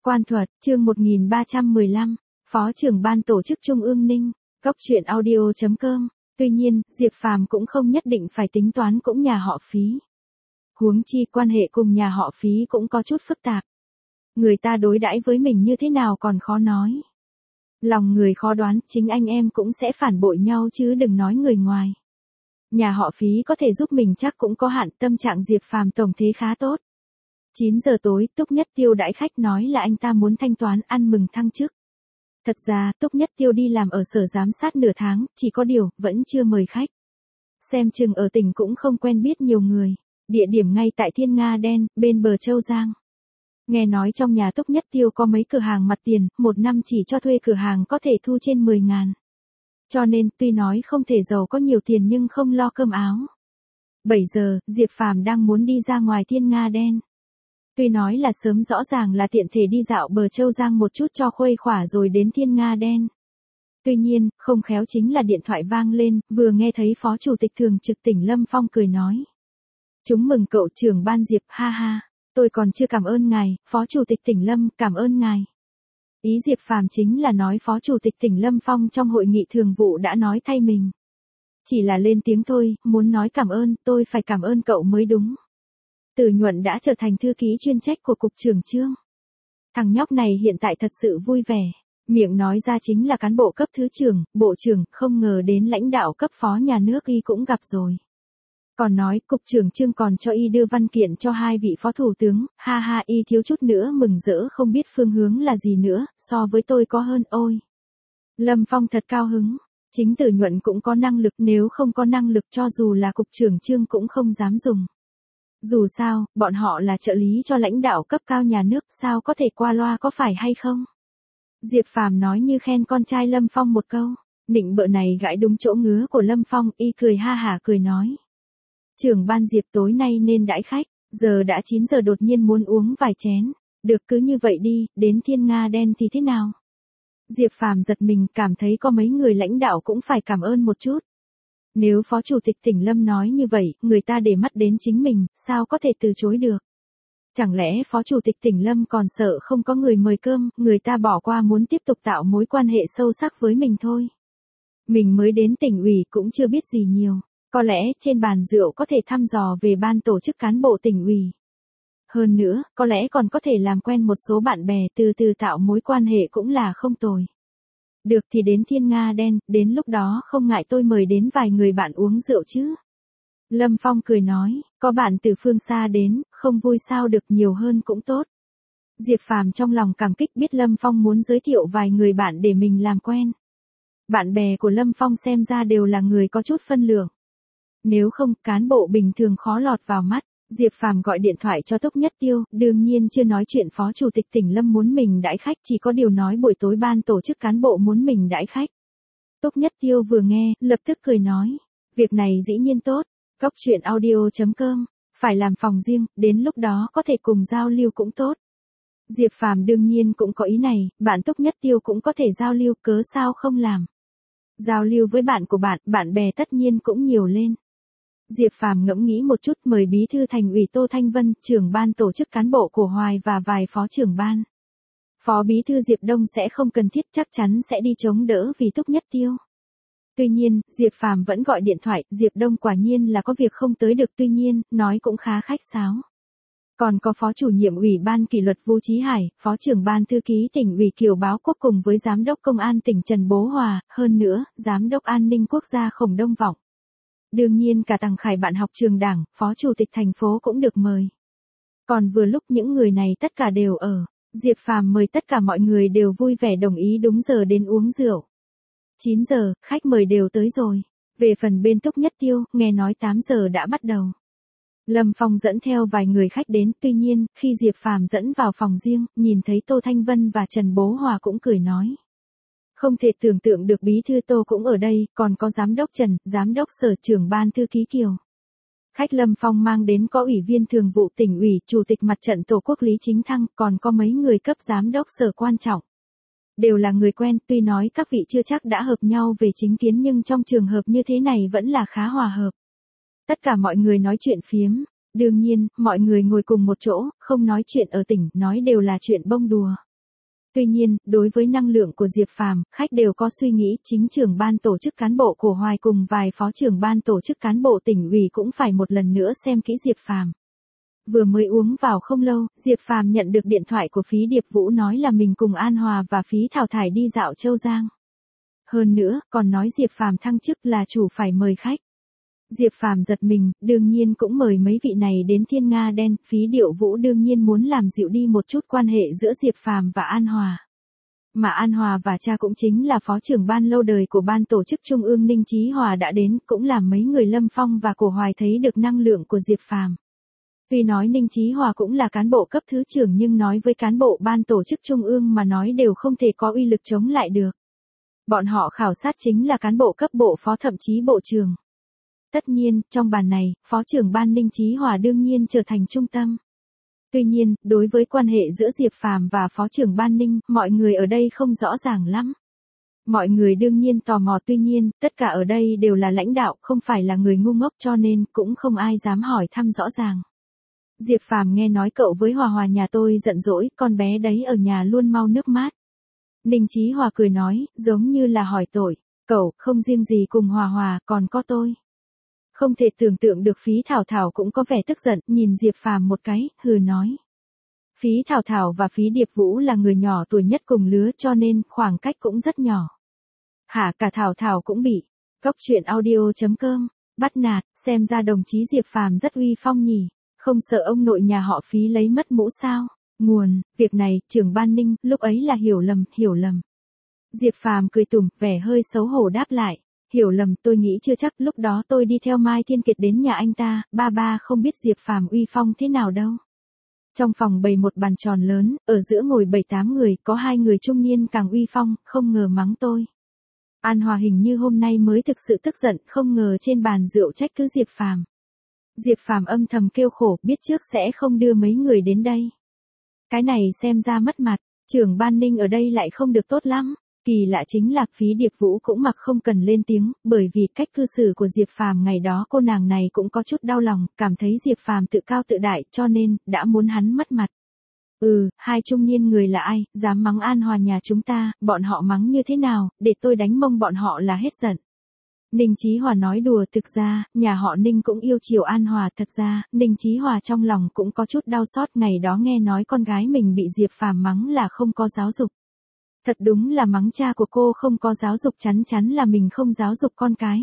Quan thuật, chương 1315, Phó trưởng ban tổ chức Trung ương Ninh, Cóc truyện audio.com. Tuy nhiên, Diệp Phàm cũng không nhất định phải tính toán cũng nhà họ Phí. Huống chi quan hệ cùng nhà họ Phí cũng có chút phức tạp. Người ta đối đãi với mình như thế nào còn khó nói. Lòng người khó đoán, chính anh em cũng sẽ phản bội nhau chứ đừng nói người ngoài. Nhà họ Phí có thể giúp mình chắc cũng có hạn, tâm trạng Diệp Phàm tổng thế khá tốt. 9 giờ tối, Túc Nhất Tiêu đãi khách nói là anh ta muốn thanh toán ăn mừng thăng chức. Thật ra, Túc Nhất Tiêu đi làm ở sở giám sát nửa tháng, chỉ có điều, vẫn chưa mời khách. Xem chừng ở tỉnh cũng không quen biết nhiều người. Địa điểm ngay tại Thiên Nga Đen, bên bờ Châu Giang. Nghe nói trong nhà Túc Nhất Tiêu có mấy cửa hàng mặt tiền, một năm chỉ cho thuê cửa hàng có thể thu trên 10.000. Cho nên, tuy nói không thể giàu có nhiều tiền nhưng không lo cơm áo. 7 giờ, Diệp Phàm đang muốn đi ra ngoài Thiên Nga Đen. Tuy nói là sớm rõ ràng là tiện thể đi dạo bờ Châu Giang một chút cho khuây khỏa rồi đến Thiên Nga Đen. Tuy nhiên, không khéo chính là điện thoại vang lên, vừa nghe thấy Phó Chủ tịch Thường trực tỉnh Lâm Phong cười nói. Chúng mừng cậu trưởng ban Diệp, ha ha, tôi còn chưa cảm ơn ngài, Phó Chủ tịch tỉnh Lâm, cảm ơn ngài. Ý Diệp Phàm chính là nói Phó Chủ tịch tỉnh Lâm Phong trong hội nghị thường vụ đã nói thay mình. Chỉ là lên tiếng thôi, muốn nói cảm ơn, tôi phải cảm ơn cậu mới đúng. Từ Nhuận đã trở thành thư ký chuyên trách của Cục trưởng Trương. Thằng nhóc này hiện tại thật sự vui vẻ. Miệng nói ra chính là cán bộ cấp thứ trưởng, bộ trưởng, không ngờ đến lãnh đạo cấp phó nhà nước y cũng gặp rồi. Còn nói, Cục trưởng Trương còn cho y đưa văn kiện cho hai vị phó thủ tướng, ha ha y thiếu chút nữa mừng rỡ không biết phương hướng là gì nữa, so với tôi có hơn ôi. Lâm Phong thật cao hứng. Chính Từ Nhuận cũng có năng lực, nếu không có năng lực cho dù là Cục trưởng Trương cũng không dám dùng. Dù sao, bọn họ là trợ lý cho lãnh đạo cấp cao nhà nước, sao có thể qua loa có phải hay không? Diệp Phàm nói như khen con trai Lâm Phong một câu, nịnh bợ này gãi đúng chỗ ngứa của Lâm Phong, y cười ha hả cười nói. Trưởng ban Diệp tối nay nên đãi khách, giờ đã 9 giờ đột nhiên muốn uống vài chén, được cứ như vậy đi, đến Thiên Nga Đen thì thế nào? Diệp Phàm giật mình cảm thấy có mấy người lãnh đạo cũng phải cảm ơn một chút. Nếu Phó Chủ tịch tỉnh Lâm nói như vậy, người ta để mắt đến chính mình, sao có thể từ chối được? Chẳng lẽ Phó Chủ tịch tỉnh Lâm còn sợ không có người mời cơm, người ta bỏ qua muốn tiếp tục tạo mối quan hệ sâu sắc với mình thôi. Mình mới đến tỉnh ủy cũng chưa biết gì nhiều, có lẽ trên bàn rượu có thể thăm dò về ban tổ chức cán bộ tỉnh ủy. Hơn nữa, có lẽ còn có thể làm quen một số bạn bè từ từ tạo mối quan hệ cũng là không tồi. Được thì đến Thiên Nga Đen, đến lúc đó không ngại tôi mời đến vài người bạn uống rượu chứ. Lâm Phong cười nói, có bạn từ phương xa đến, không vui sao được, nhiều hơn cũng tốt. Diệp Phàm trong lòng cảm kích biết Lâm Phong muốn giới thiệu vài người bạn để mình làm quen. Bạn bè của Lâm Phong xem ra đều là người có chút phân lượng. Nếu không, cán bộ bình thường khó lọt vào mắt. Diệp Phàm gọi điện thoại cho Túc Nhất Tiêu, đương nhiên chưa nói chuyện Phó Chủ tịch tỉnh Lâm muốn mình đãi khách, chỉ có điều nói buổi tối ban tổ chức cán bộ muốn mình đãi khách. Túc Nhất Tiêu vừa nghe, lập tức cười nói, việc này dĩ nhiên tốt, Cóc truyện audio.com, phải làm phòng riêng, đến lúc đó có thể cùng giao lưu cũng tốt. Diệp Phàm đương nhiên cũng có ý này, bạn Túc Nhất Tiêu cũng có thể giao lưu, cớ sao không làm. Giao lưu với bạn của bạn, bạn bè tất nhiên cũng nhiều lên. Diệp Phàm ngẫm nghĩ một chút mời bí thư thành ủy Tô Thanh Vân, trưởng ban tổ chức cán bộ của Hoài và vài phó trưởng ban. Phó bí thư Diệp Đông sẽ không cần thiết, chắc chắn sẽ đi chống đỡ vì Túc Nhất Tiêu. Tuy nhiên, Diệp Phàm vẫn gọi điện thoại, Diệp Đông quả nhiên là có việc không tới được, tuy nhiên, nói cũng khá khách sáo. Còn có phó chủ nhiệm ủy ban kỷ luật Vũ Chí Hải, phó trưởng ban thư ký tỉnh ủy Kiều Báo Quốc cùng với giám đốc công an tỉnh Trần Bố Hòa, hơn nữa, giám đốc an ninh quốc gia Khổng Đông Vọng. Đương nhiên cả Tằng Khải bạn học trường đảng, phó chủ tịch thành phố cũng được mời. Còn vừa lúc những người này tất cả đều ở, Diệp Phàm mời tất cả mọi người đều vui vẻ đồng ý đúng giờ đến uống rượu. 9 giờ, khách mời đều tới rồi. Về phần bên Túc Nhất Tiêu, nghe nói 8 giờ đã bắt đầu. Lâm Phong dẫn theo vài người khách đến, tuy nhiên, khi Diệp Phàm dẫn vào phòng riêng, nhìn thấy Tô Thanh Vân và Trần Bố Hòa cũng cười nói. Không thể tưởng tượng được bí thư Tô cũng ở đây, còn có giám đốc Trần, giám đốc sở, trưởng ban thư ký Kiều. Khách Lâm Phong mang đến có ủy viên thường vụ tỉnh ủy, chủ tịch mặt trận Tổ quốc Lý Chính Thăng, còn có mấy người cấp giám đốc sở quan trọng. Đều là người quen, tuy nói các vị chưa chắc đã hợp nhau về chính kiến nhưng trong trường hợp như thế này vẫn là khá hòa hợp. Tất cả mọi người nói chuyện phiếm, đương nhiên, mọi người ngồi cùng một chỗ, không nói chuyện ở tỉnh, nói đều là chuyện bông đùa. Tuy nhiên, đối với năng lượng của Diệp Phàm, khách đều có suy nghĩ, chính trưởng ban tổ chức cán bộ của Hoài cùng vài phó trưởng ban tổ chức cán bộ tỉnh ủy cũng phải một lần nữa xem kỹ Diệp Phàm. Vừa mới uống vào không lâu, Diệp Phàm nhận được điện thoại của Phí Điệp Vũ nói là mình cùng An Hòa và Phí Thảo Thải đi dạo Châu Giang. Hơn nữa, còn nói Diệp Phàm thăng chức là chủ phải mời khách. Diệp Phàm giật mình, đương nhiên cũng mời mấy vị này đến Thiên Nga Đen, Phí Điệu Vũ đương nhiên muốn làm dịu đi một chút quan hệ giữa Diệp Phàm và An Hòa. Mà An Hòa và cha cũng chính là phó trưởng ban lâu đời của ban tổ chức Trung ương Ninh Chí Hòa đã đến, cũng làm mấy người Lâm Phong và Cổ Hoài thấy được năng lượng của Diệp Phàm. Tuy nói Ninh Chí Hòa cũng là cán bộ cấp thứ trưởng nhưng nói với cán bộ ban tổ chức Trung ương mà nói đều không thể có uy lực chống lại được. Bọn họ khảo sát chính là cán bộ cấp bộ phó thậm chí bộ trưởng. Tất nhiên, trong bàn này, phó trưởng ban Ninh Chí Hòa đương nhiên trở thành trung tâm. Tuy nhiên, đối với quan hệ giữa Diệp Phàm và phó trưởng ban Ninh, mọi người ở đây không rõ ràng lắm. Mọi người đương nhiên tò mò, tuy nhiên, tất cả ở đây đều là lãnh đạo, không phải là người ngu ngốc cho nên cũng không ai dám hỏi thăm rõ ràng. Diệp Phàm nghe nói cậu với Hòa Hòa nhà tôi giận dỗi, con bé đấy ở nhà luôn mau nước mát. Ninh Chí Hòa cười nói, giống như là hỏi tội, cậu không riêng gì cùng Hòa Hòa, còn có tôi. Không thể tưởng tượng được Phí Thảo Thảo cũng có vẻ tức giận, nhìn Diệp Phàm một cái, hừ nói. Phí Thảo Thảo và Phí Điệp Vũ là người nhỏ tuổi nhất cùng lứa cho nên khoảng cách cũng rất nhỏ. Hả, cả Thảo Thảo cũng bị. Cốc truyện audio.com, bắt nạt, xem ra đồng chí Diệp Phàm rất uy phong nhỉ, không sợ ông nội nhà họ Phí lấy mất mũ sao? Nguồn, việc này, trưởng ban Ninh, lúc ấy là hiểu lầm. Diệp Phàm cười tủm, vẻ hơi xấu hổ đáp lại. Hiểu lầm, tôi nghĩ chưa chắc, lúc đó tôi đi theo Mai Thiên Kiệt đến nhà anh ta, ba không biết Diệp Phàm uy phong thế nào đâu. Trong phòng bày một bàn tròn lớn, ở giữa ngồi 7-8 người, có 2 người trung niên càng uy phong, không ngờ mắng tôi. An Hòa hình như hôm nay mới thực sự tức giận, không ngờ trên bàn rượu trách cứ Diệp Phàm. Diệp Phàm âm thầm kêu khổ, biết trước sẽ không đưa mấy người đến đây. Cái này xem ra mất mặt, trưởng ban Ninh ở đây lại không được tốt lắm. Kỳ lạ chính là Phí Điệp Vũ cũng mặc không cần lên tiếng, bởi vì cách cư xử của Diệp Phàm ngày đó cô nàng này cũng có chút đau lòng, cảm thấy Diệp Phàm tự cao tự đại cho nên, đã muốn hắn mất mặt. Hai trung niên người là ai, dám mắng An Hòa nhà chúng ta, bọn họ mắng như thế nào, để tôi đánh mông bọn họ là hết giận. Ninh Chí Hòa nói đùa, thực ra, nhà họ Ninh cũng yêu chiều An Hòa, thật ra, Ninh Chí Hòa trong lòng cũng có chút đau xót, ngày đó nghe nói con gái mình bị Diệp Phàm mắng là không có giáo dục. Thật đúng là mắng cha của cô không có giáo dục, chắn chắn là mình không giáo dục con cái.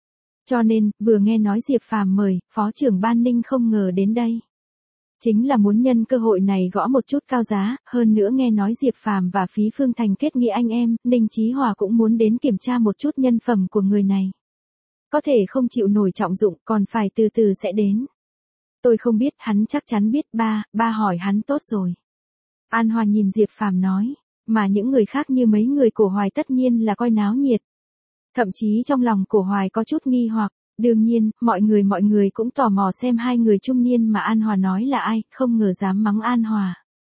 Cho nên, vừa nghe nói Diệp Phàm mời, phó trưởng ban Ninh không ngờ đến đây. Chính là muốn nhân cơ hội này gõ một chút cao giá, hơn nữa nghe nói Diệp Phàm và Phí Phương Thành kết nghĩa anh em, Ninh Chí Hòa cũng muốn đến kiểm tra một chút nhân phẩm của người này. Có thể không chịu nổi trọng dụng, còn phải từ từ sẽ đến. Tôi không biết, hắn chắc chắn biết, ba hỏi hắn tốt rồi. An Hòa nhìn Diệp Phàm nói, mà những người khác như mấy người Cổ Hoài tất nhiên là coi náo nhiệt. Thậm chí trong lòng Cổ Hoài có chút nghi hoặc, đương nhiên, mọi người cũng tò mò xem 2 người trung niên mà An Hòa nói là ai, không ngờ dám mắng An Hòa.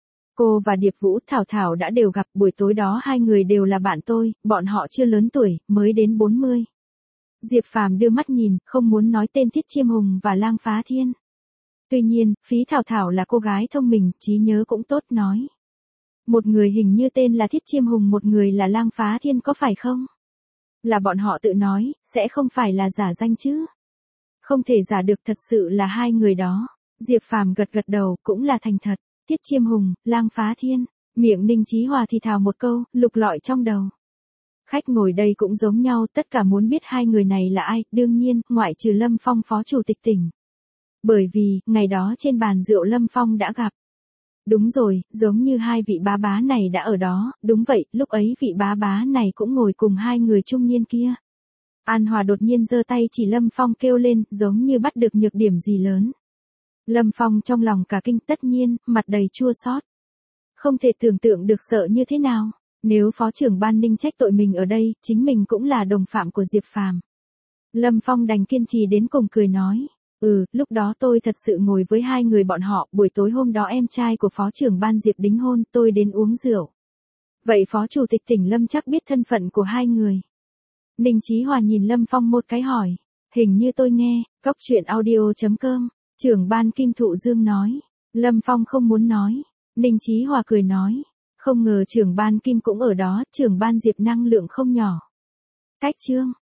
Cô và Điệp Vũ, Thảo Thảo đã đều gặp, buổi tối đó 2 người đều là bạn tôi, bọn họ chưa lớn tuổi, mới đến 40. Diệp Phàm đưa mắt nhìn, không muốn nói tên Thiết Chiêm Hùng và Lang Phá Thiên. Tuy nhiên, Phí Thảo Thảo là cô gái thông minh, trí nhớ cũng tốt, nói. Một người hình như tên là Thiết Chiêm Hùng, một người là Lang Phá Thiên, có phải không? Là bọn họ tự nói, sẽ không phải là giả danh chứ? Không thể giả được, thật sự là 2 người đó. Diệp Phàm gật đầu, cũng là thành thật. Thiết Chiêm Hùng, Lang Phá Thiên. Miệng Ninh Chí Hòa thì thào một câu, lục lọi trong đầu. Khách ngồi đây cũng giống nhau, tất cả muốn biết 2 người này là ai, đương nhiên, ngoại trừ Lâm Phong phó chủ tịch tỉnh. Bởi vì, ngày đó trên bàn rượu Lâm Phong đã gặp. Đúng rồi, giống như 2 vị bá này đã ở đó, đúng vậy, lúc ấy vị bá này cũng ngồi cùng 2 người trung niên kia. An Hòa đột nhiên giơ tay chỉ Lâm Phong kêu lên, giống như bắt được nhược điểm gì lớn. Lâm Phong trong lòng cả kinh, tất nhiên, mặt đầy chua xót. Không thể tưởng tượng được sợ như thế nào, nếu phó trưởng ban Ninh trách tội mình ở đây, chính mình cũng là đồng phạm của Diệp Phàm. Lâm Phong đành kiên trì đến cùng cười nói. Lúc đó tôi thật sự ngồi với 2 người bọn họ, buổi tối hôm đó em trai của phó trưởng ban Diệp đính hôn, tôi đến uống rượu. Vậy phó chủ tịch tỉnh Lâm chắc biết thân phận của 2 người. Ninh Chí Hòa nhìn Lâm Phong một cái hỏi, hình như tôi nghe, cốc truyện audio.com, trưởng ban Kim Thụ Dương nói. Lâm Phong không muốn nói. Ninh Chí Hòa cười nói, Không ngờ trưởng ban Kim cũng ở đó, trưởng ban Diệp năng lượng không nhỏ. Cách chương.